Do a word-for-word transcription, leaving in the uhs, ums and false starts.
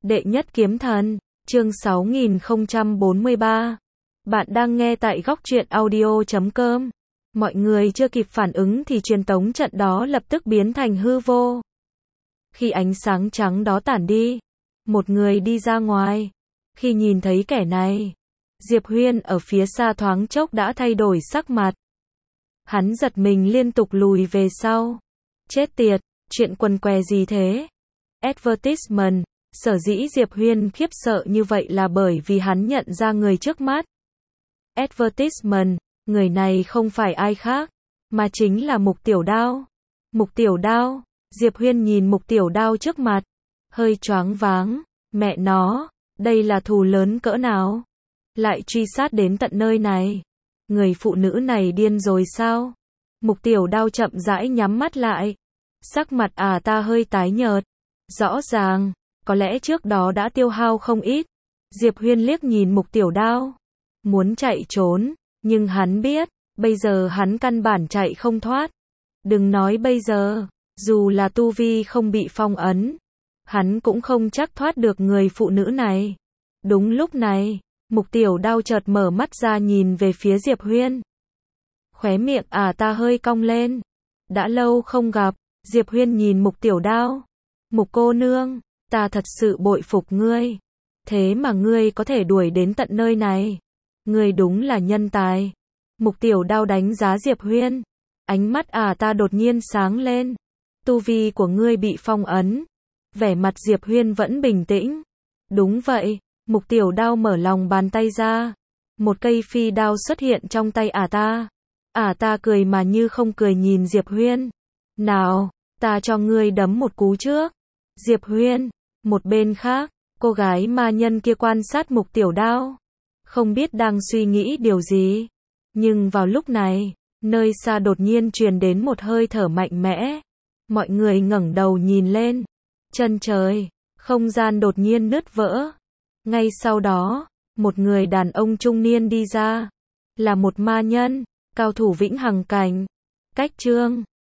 Đệ nhất kiếm thần, chương sáu nghìn không trăm bốn mươi ba. Bạn đang nghe tại góc truyện audio chấm com. Mọi người chưa kịp phản ứng thì truyền tống trận đó lập tức biến thành hư vô. Khi ánh sáng trắng đó tản đi, một người đi ra ngoài. Khi nhìn thấy kẻ này, Diệp Huyên ở phía xa thoáng chốc đã thay đổi sắc mặt. Hắn giật mình liên tục lùi về sau. Chết tiệt, chuyện quần què gì thế? Advertisement. Sở dĩ Diệp Huyên khiếp sợ như vậy là bởi vì hắn nhận ra người trước mắt. Advertisement, người này không phải ai khác, mà chính là Mục Tiểu Đao. Mục Tiểu Đao, Diệp Huyên nhìn Mục Tiểu Đao trước mặt, hơi choáng váng, mẹ nó, đây là thù lớn cỡ nào? Lại truy sát đến tận nơi này. Người phụ nữ này điên rồi sao? Mục Tiểu Đao chậm rãi nhắm mắt lại. Sắc mặt à ta hơi tái nhợt. Rõ ràng, có lẽ trước đó đã tiêu hao không ít. Diệp Huyên liếc nhìn Mục Tiểu Đao, muốn chạy trốn, nhưng hắn biết, bây giờ hắn căn bản chạy không thoát. Đừng nói bây giờ, dù là tu vi không bị phong ấn, hắn cũng không chắc thoát được người phụ nữ này. Đúng lúc này, Mục Tiểu Đao chợt mở mắt ra nhìn về phía Diệp Huyên. Khóe miệng à ta hơi cong lên. Đã lâu không gặp. Diệp Huyên nhìn Mục Tiểu Đao. Mục cô nương, ta thật sự bội phục ngươi. Thế mà ngươi có thể đuổi đến tận nơi này. Ngươi đúng là nhân tài. Mục Tiểu Đao đánh giá Diệp Huyên. Ánh mắt à ta đột nhiên sáng lên. Tu vi của ngươi bị phong ấn. Vẻ mặt Diệp Huyên vẫn bình tĩnh. Đúng vậy. Mục Tiểu Đao mở lòng bàn tay ra. Một cây phi đao xuất hiện trong tay ả ta. Ả ta cười mà như không cười nhìn Diệp Huyên. Nào, ta cho ngươi đấm một cú trước. Diệp Huyên, một bên khác, cô gái ma nhân kia quan sát Mục Tiểu Đao. Không biết đang suy nghĩ điều gì. Nhưng vào lúc này, nơi xa đột nhiên truyền đến một hơi thở mạnh mẽ. Mọi người ngẩng đầu nhìn lên. Chân trời, không gian đột nhiên nứt vỡ. Ngay sau đó, một người đàn ông trung niên đi ra. Là một ma nhân, cao thủ vĩnh hằng cảnh. Cách chương